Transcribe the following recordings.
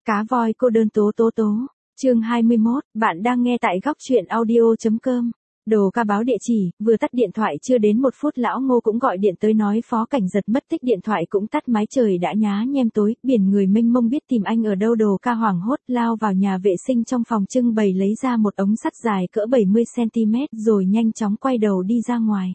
Cá voi cô đơn tố tố tố. Chương 21, bạn đang nghe tại góc truyện audio.com. Đồ ca báo địa chỉ, vừa tắt điện thoại chưa đến 1 phút lão Ngô cũng gọi điện tới nói Phó Cảnh Giật mất tích, điện thoại cũng tắt máy, trời đã nhá nhem tối, biển người mênh mông, biết tìm anh ở đâu. Đồ ca hoảng hốt lao vào nhà vệ sinh trong phòng trưng bày lấy ra một ống sắt dài cỡ 70cm rồi nhanh chóng quay đầu đi ra ngoài.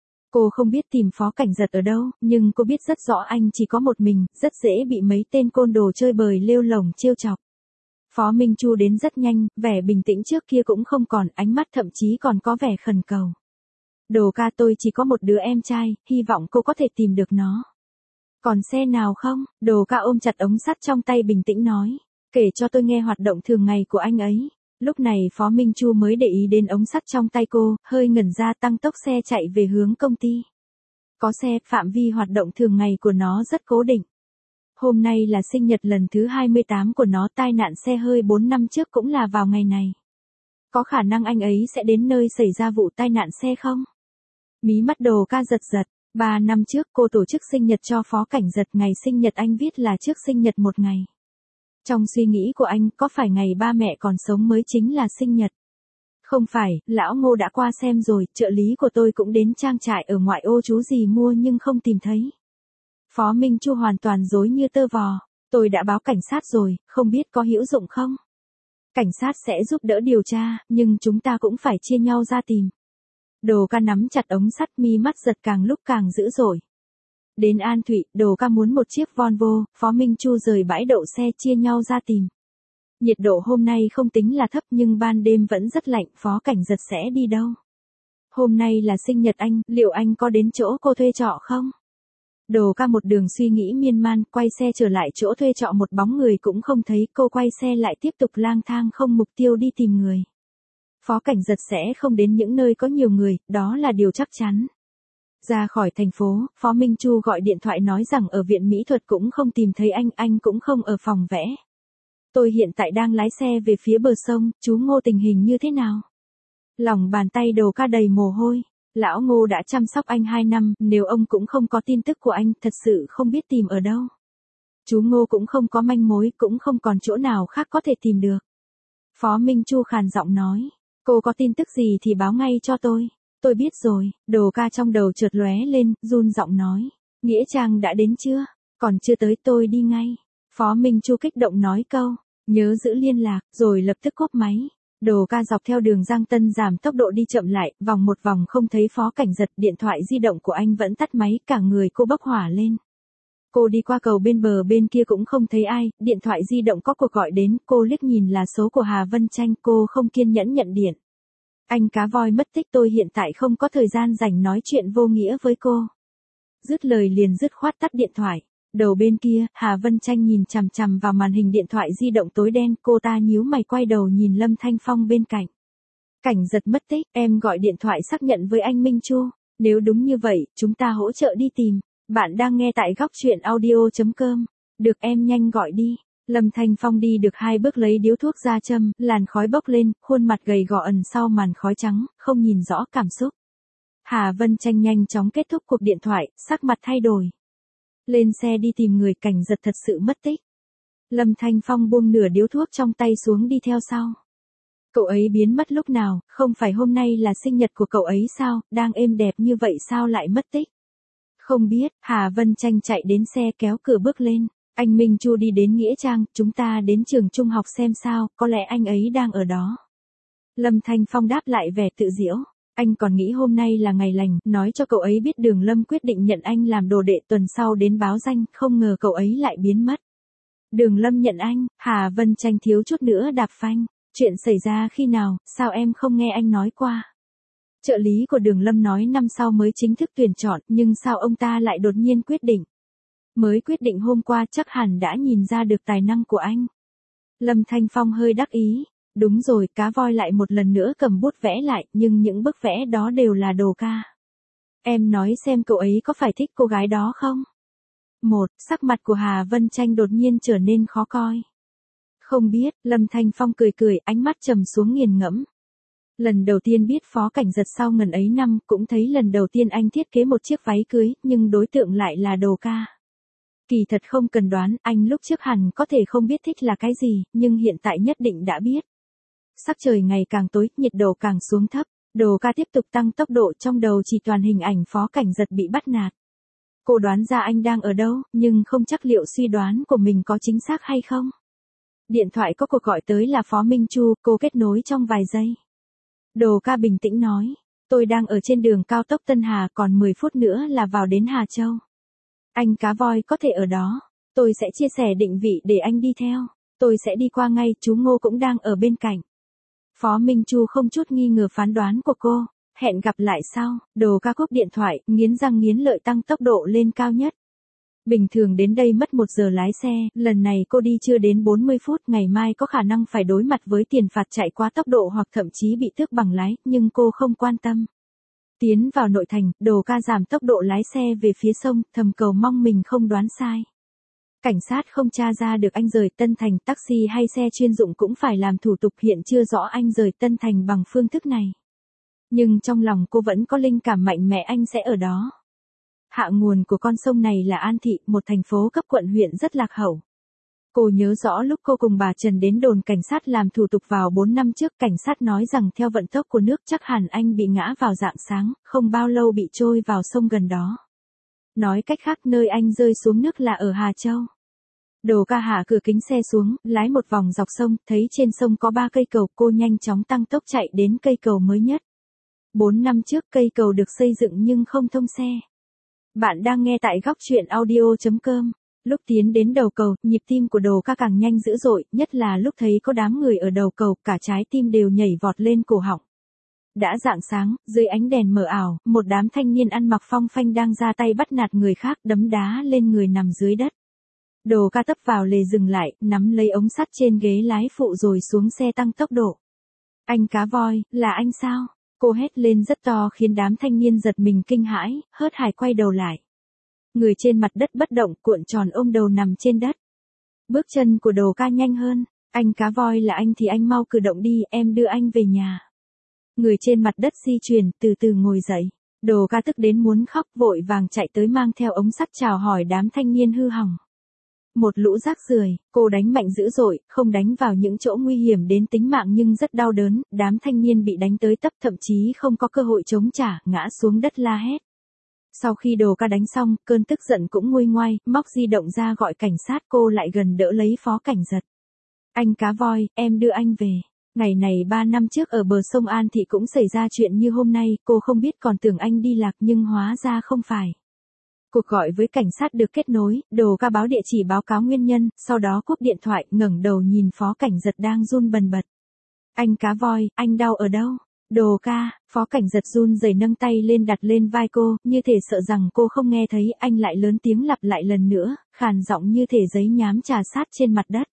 Cô không biết tìm Phó Cảnh Giật ở đâu, nhưng cô biết rất rõ anh chỉ có một mình, rất dễ bị mấy tên côn đồ chơi bời lêu lổng trêu chọc. Phó Minh Chu đến rất nhanh, vẻ bình tĩnh trước kia cũng không còn, ánh mắt thậm chí còn có vẻ khẩn cầu. Đồ ca, tôi chỉ có một đứa em trai, hy vọng cô có thể tìm được nó. Còn xe nào không? Đồ ca ôm chặt ống sắt trong tay bình tĩnh nói. Kể cho tôi nghe hoạt động thường ngày của anh ấy. Lúc này Phó Minh Chu mới để ý đến ống sắt trong tay cô, hơi ngẩn ra, tăng tốc xe chạy về hướng công ty. Có xe, phạm vi hoạt động thường ngày của nó rất cố định. Hôm nay là sinh nhật lần thứ 28 của nó, tai nạn xe hơi 4 năm trước cũng là vào ngày này. Có khả năng anh ấy sẽ đến nơi xảy ra vụ tai nạn xe không? Mí mắt Đồ ca giật giật. 3 năm trước cô tổ chức sinh nhật cho Phó Cảnh Giật, ngày sinh nhật anh viết là trước sinh nhật một ngày. Trong suy nghĩ của anh, có phải ngày ba mẹ còn sống mới chính là sinh nhật? Không phải, lão Ngô đã qua xem rồi, trợ lý của tôi cũng đến trang trại ở ngoại ô chú gì mua nhưng không tìm thấy. Phó Minh Chu hoàn toàn rối như tơ vò. Tôi đã báo cảnh sát rồi, không biết có hữu dụng không? Cảnh sát sẽ giúp đỡ điều tra, nhưng chúng ta cũng phải chia nhau ra tìm. Đồ ca nắm chặt ống sắt, mi mắt giật càng lúc càng dữ dội. Đến An Thụy, Đồ ca muốn một chiếc Volvo, Phó Minh Chu rời bãi đậu xe chia nhau ra tìm. Nhiệt độ hôm nay không tính là thấp nhưng ban đêm vẫn rất lạnh, Phó Cảnh Giật sẽ đi đâu? Hôm nay là sinh nhật anh, liệu anh có đến chỗ cô thuê trọ không? Đồ ca một đường suy nghĩ miên man, quay xe trở lại chỗ thuê trọ, một bóng người cũng không thấy, cô quay xe lại tiếp tục lang thang không mục tiêu đi tìm người. Phó Cảnh Giật sẽ không đến những nơi có nhiều người, đó là điều chắc chắn. Ra khỏi thành phố, Phó Minh Chu gọi điện thoại nói rằng ở viện mỹ thuật cũng không tìm thấy anh cũng không ở phòng vẽ. Tôi hiện tại đang lái xe về phía bờ sông, chú Ngô tình hình như thế nào? Lòng bàn tay Đồ ca đầy mồ hôi. Lão Ngô đã chăm sóc anh 2 năm, nếu ông cũng không có tin tức của anh, thật sự không biết tìm ở đâu. Chú Ngô cũng không có manh mối, cũng không còn chỗ nào khác có thể tìm được. Phó Minh Chu khàn giọng nói, cô có tin tức gì thì báo ngay cho tôi. Tôi biết rồi. Đồ ca trong đầu chợt lóe lên, run giọng nói, Nghĩa Trang đã đến chưa? Còn chưa tới, tôi đi ngay. Phó Minh Chu kích động nói câu, nhớ giữ liên lạc, rồi lập tức cúp máy. Đồ ca dọc theo đường Giang Tân giảm tốc độ đi chậm lại, vòng một vòng không thấy Phó Cảnh Giật, điện thoại di động của anh vẫn tắt máy, cả người cô bốc hỏa lên. Cô đi qua cầu bên bờ bên kia cũng không thấy ai, điện thoại di động có cuộc gọi đến, cô liếc nhìn là số của Hà Vân Tranh, cô không kiên nhẫn nhận điện. Anh cá voi mất tích, tôi hiện tại không có thời gian rảnh nói chuyện vô nghĩa với cô. Dứt lời liền dứt khoát tắt điện thoại. Đầu bên kia, Hà Vân Tranh nhìn chằm chằm vào màn hình điện thoại di động tối đen, cô ta nhíu mày quay đầu nhìn Lâm Thanh Phong bên cạnh. Cảnh Giật mất tích, em gọi điện thoại xác nhận với anh Minh Chu. Nếu đúng như vậy, chúng ta hỗ trợ đi tìm. Bạn đang nghe tại góc truyện audio.com. Được, em nhanh gọi đi. Lâm Thanh Phong đi được 2 bước lấy điếu thuốc ra châm, làn khói bốc lên, khuôn mặt gầy gò ẩn sau màn khói trắng, không nhìn rõ cảm xúc. Hà Vân Tranh nhanh chóng kết thúc cuộc điện thoại, sắc mặt thay đổi. Lên xe đi tìm người, Cảnh Giật thật sự mất tích. Lâm Thanh Phong buông nửa điếu thuốc trong tay xuống đi theo sau. Cậu ấy biến mất lúc nào, không phải hôm nay là sinh nhật của cậu ấy sao, đang êm đẹp như vậy sao lại mất tích? Không biết. Hà Vân Tranh chạy đến xe kéo cửa bước lên. Anh Minh Chu đi đến Nghĩa Trang, chúng ta đến trường trung học xem sao, có lẽ anh ấy đang ở đó. Lâm Thanh Phong đáp lại vẻ tự giễu. Anh còn nghĩ hôm nay là ngày lành, nói cho cậu ấy biết Đường Lâm quyết định nhận anh làm đồ đệ, tuần sau đến báo danh, không ngờ cậu ấy lại biến mất. Đường Lâm nhận anh, Hà Vân Tranh thiếu chút nữa đạp phanh. Chuyện xảy ra khi nào, sao em không nghe anh nói qua? Trợ lý của Đường Lâm nói năm sau mới chính thức tuyển chọn, nhưng sao ông ta lại đột nhiên quyết định? Mới quyết định hôm qua, chắc hẳn đã nhìn ra được tài năng của anh. Lâm Thanh Phong hơi đắc ý. Đúng rồi, cá voi lại một lần nữa cầm bút vẽ lại, nhưng những bức vẽ đó đều là Đồ ca. Em nói xem cậu ấy có phải thích cô gái đó không? Sắc mặt của Hà Vân Tranh đột nhiên trở nên khó coi. Không biết, Lâm Thanh Phong cười cười, ánh mắt trầm xuống nghiền ngẫm. Lần đầu tiên biết Phó Cảnh Giật sau ngần ấy năm, cũng thấy lần đầu tiên anh thiết kế một chiếc váy cưới, nhưng đối tượng lại là Đồ ca. Kỳ thật không cần đoán, anh lúc trước hẳn có thể không biết thích là cái gì, nhưng hiện tại nhất định đã biết. Sắc trời ngày càng tối, nhiệt độ càng xuống thấp, Đồ Ca tiếp tục tăng tốc độ, trong đầu chỉ toàn hình ảnh Phó Cảnh Giật bị bắt nạt. Cô đoán ra anh đang ở đâu, nhưng không chắc liệu suy đoán của mình có chính xác hay không. Điện thoại có cuộc gọi tới là Phó Minh Chu, cô kết nối trong vài giây. Đồ Ca bình tĩnh nói, tôi đang ở trên đường cao tốc Tân Hà, còn 10 phút nữa là vào đến Hà Châu. Anh cá voi có thể ở đó, tôi sẽ chia sẻ định vị để anh đi theo, tôi sẽ đi qua ngay, chú Ngô cũng đang ở bên cạnh. Phó Minh Chu không chút nghi ngờ phán đoán của cô, hẹn gặp lại sau, Đồ Ca cúp điện thoại, nghiến răng nghiến lợi tăng tốc độ lên cao nhất. Bình thường đến đây mất 1 giờ lái xe, lần này cô đi chưa đến 40 phút, ngày mai có khả năng phải đối mặt với tiền phạt chạy quá tốc độ hoặc thậm chí bị tước bằng lái, nhưng cô không quan tâm. Tiến vào nội thành, Đồ Ca giảm tốc độ lái xe về phía sông, thầm cầu mong mình không đoán sai. Cảnh sát không tra ra được anh rời Tân Thành, taxi hay xe chuyên dụng cũng phải làm thủ tục, hiện chưa rõ anh rời Tân Thành bằng phương thức này. Nhưng trong lòng cô vẫn có linh cảm mạnh mẽ anh sẽ ở đó. Hạ nguồn của con sông này là An Thị, một thành phố cấp quận huyện rất lạc hậu. Cô nhớ rõ lúc cô cùng bà Trần đến đồn cảnh sát làm thủ tục vào 4 năm trước, cảnh sát nói rằng theo vận tốc của nước chắc hẳn anh bị ngã vào rạng sáng, không bao lâu bị trôi vào sông gần đó. Nói cách khác, nơi anh rơi xuống nước là ở Hà Châu. Đồ Ca hạ cửa kính xe xuống, lái một vòng dọc sông, thấy trên sông có 3 cây cầu, cô nhanh chóng tăng tốc chạy đến cây cầu mới nhất. 4 năm trước cây cầu được xây dựng nhưng không thông xe. Bạn đang nghe tại góc truyện audio.com. Lúc tiến đến đầu cầu, nhịp tim của Đồ Ca càng nhanh dữ dội, nhất là lúc thấy có đám người ở đầu cầu, cả trái tim đều nhảy vọt lên cổ họng. Đã rạng sáng, dưới ánh đèn mờ ảo, một đám thanh niên ăn mặc phong phanh đang ra tay bắt nạt người khác, đấm đá lên người nằm dưới đất. Đồ Ca tấp vào lề dừng lại, nắm lấy ống sắt trên ghế lái phụ rồi xuống xe tăng tốc độ. Anh cá voi, là anh sao? Cô hét lên rất to khiến đám thanh niên giật mình kinh hãi, hớt hải quay đầu lại. Người trên mặt đất bất động, cuộn tròn ôm đầu nằm trên đất. Bước chân của Đồ Ca nhanh hơn, anh cá voi là anh thì anh mau cử động đi, em đưa anh về nhà. Người trên mặt đất di chuyển, từ từ ngồi dậy. Đồ Ca tức đến muốn khóc, vội vàng chạy tới mang theo ống sắt chào hỏi đám thanh niên hư hỏng. Một lũ rác rưởi, cô đánh mạnh dữ dội, không đánh vào những chỗ nguy hiểm đến tính mạng nhưng rất đau đớn, đám thanh niên bị đánh tới tấp thậm chí không có cơ hội chống trả, ngã xuống đất la hét. Sau khi Đồ Ca đánh xong, cơn tức giận cũng nguôi ngoai, móc di động ra gọi cảnh sát, cô lại gần đỡ lấy Phó Cảnh Giật. Anh cá voi, em đưa anh về. Ngày này 3 năm trước ở bờ sông An Thị cũng xảy ra chuyện như hôm nay, cô không biết, còn tưởng anh đi lạc nhưng hóa ra không phải. Cuộc gọi với cảnh sát được kết nối, Đồ Ca báo địa chỉ báo cáo nguyên nhân, sau đó cúp điện thoại, ngẩng đầu nhìn Phó Cảnh Giật đang run bần bật. Anh cá voi, anh đau ở đâu? Đồ Ca, Phó Cảnh Giật run rẩy nâng tay lên đặt lên vai cô, như thể sợ rằng cô không nghe thấy, anh lại lớn tiếng lặp lại lần nữa, khàn giọng như thể giấy nhám chà sát trên mặt đất.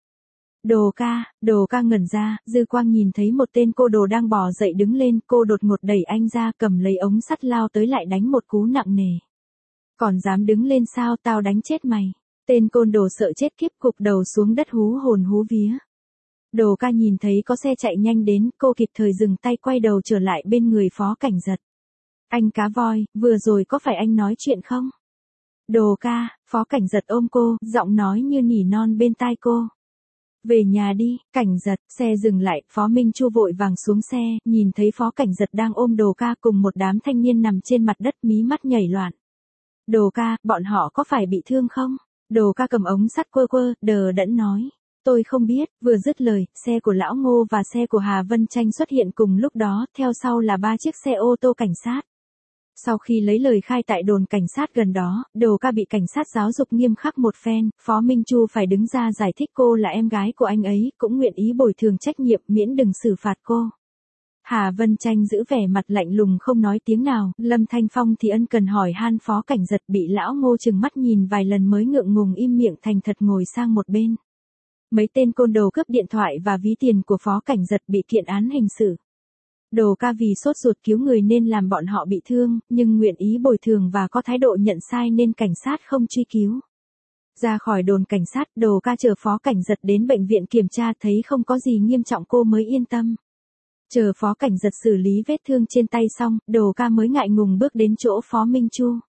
Đồ Ca ngẩn ra, dư quang nhìn thấy một tên côn đồ đang bò dậy đứng lên, cô đột ngột đẩy anh ra, cầm lấy ống sắt lao tới lại đánh một cú nặng nề. Còn dám đứng lên sao, tao đánh chết mày. Tên côn đồ sợ chết khiếp cụp đầu xuống đất hú hồn hú vía. Đồ Ca nhìn thấy có xe chạy nhanh đến, cô kịp thời dừng tay quay đầu trở lại bên người Phó Cảnh Giật. Anh cá voi, vừa rồi có phải anh nói chuyện không? Đồ Ca, Phó Cảnh Giật ôm cô, giọng nói như nỉ non bên tai cô. Về nhà đi, Cảnh Giật, xe dừng lại, Phó Minh Chu vội vàng xuống xe, nhìn thấy Phó Cảnh Giật đang ôm Đồ Ca cùng một đám thanh niên nằm trên mặt đất, mí mắt nhảy loạn. Đồ Ca, bọn họ có phải bị thương không? Đồ Ca cầm ống sắt quơ quơ, đờ đẫn nói. Tôi không biết, vừa dứt lời, xe của Lão Ngô và xe của Hà Vân Tranh xuất hiện cùng lúc đó, theo sau là 3 chiếc xe ô tô cảnh sát. Sau khi lấy lời khai tại đồn cảnh sát gần đó, Đồ Ca bị cảnh sát giáo dục nghiêm khắc một phen, Phó Minh Chu phải đứng ra giải thích cô là em gái của anh ấy, cũng nguyện ý bồi thường trách nhiệm miễn đừng xử phạt cô. Hà Vân Tranh giữ vẻ mặt lạnh lùng không nói tiếng nào, Lâm Thanh Phong thì ân cần hỏi han Phó Cảnh Giật, bị Lão Ngô trừng mắt nhìn vài lần mới ngượng ngùng im miệng thành thật ngồi sang một bên. Mấy tên côn đồ cướp điện thoại và ví tiền của Phó Cảnh Giật bị kiện án hình sự. Đồ Ca vì sốt ruột cứu người nên làm bọn họ bị thương, nhưng nguyện ý bồi thường và có thái độ nhận sai nên cảnh sát không truy cứu. Ra khỏi đồn cảnh sát, Đồ Ca chờ Phó Cảnh Giật đến bệnh viện kiểm tra, thấy không có gì nghiêm trọng cô mới yên tâm. Chờ Phó Cảnh Giật xử lý vết thương trên tay xong, Đồ Ca mới ngại ngùng bước đến chỗ Phó Minh Chu.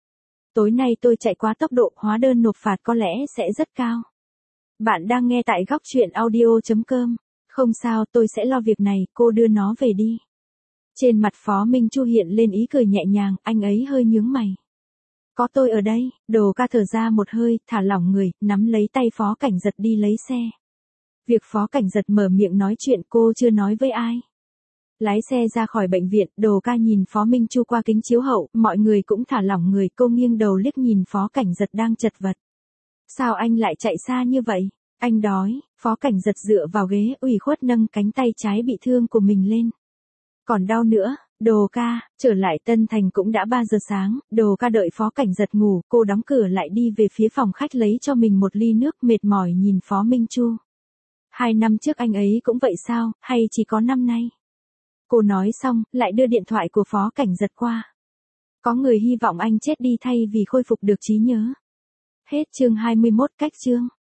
Tối nay tôi chạy quá tốc độ, hóa đơn nộp phạt có lẽ sẽ rất cao. Bạn đang nghe tại góc chuyện audio.com. Không sao, tôi sẽ lo việc này, cô đưa nó về đi. Trên mặt Phó Minh Chu hiện lên ý cười nhẹ nhàng, anh ấy hơi nhướng mày. Có tôi ở đây, Đồ Ca thở ra một hơi, thả lỏng người, nắm lấy tay Phó Cảnh Giật đi lấy xe. Việc Phó Cảnh Giật mở miệng nói chuyện cô chưa nói với ai. Lái xe ra khỏi bệnh viện, Đồ Ca nhìn Phó Minh Chu qua kính chiếu hậu, mọi người cũng thả lỏng người, cô nghiêng đầu liếc nhìn Phó Cảnh Giật đang chật vật. Sao anh lại chạy xa như vậy? Anh đói. Phó Cảnh Giật dựa vào ghế, ủy khuất nâng cánh tay trái bị thương của mình lên. Còn đau nữa. Đồ Ca, trở lại Tân Thành cũng đã 3 giờ sáng, Đồ Ca đợi Phó Cảnh Giật ngủ, cô đóng cửa lại đi về phía phòng khách lấy cho mình một ly nước, mệt mỏi nhìn Phó Minh Chu. 2 năm trước anh ấy cũng vậy sao, hay chỉ có năm nay? Cô nói xong, lại đưa điện thoại của Phó Cảnh Giật qua. Có người hy vọng anh chết đi thay vì khôi phục được trí nhớ. Hết chương 21 cách chương.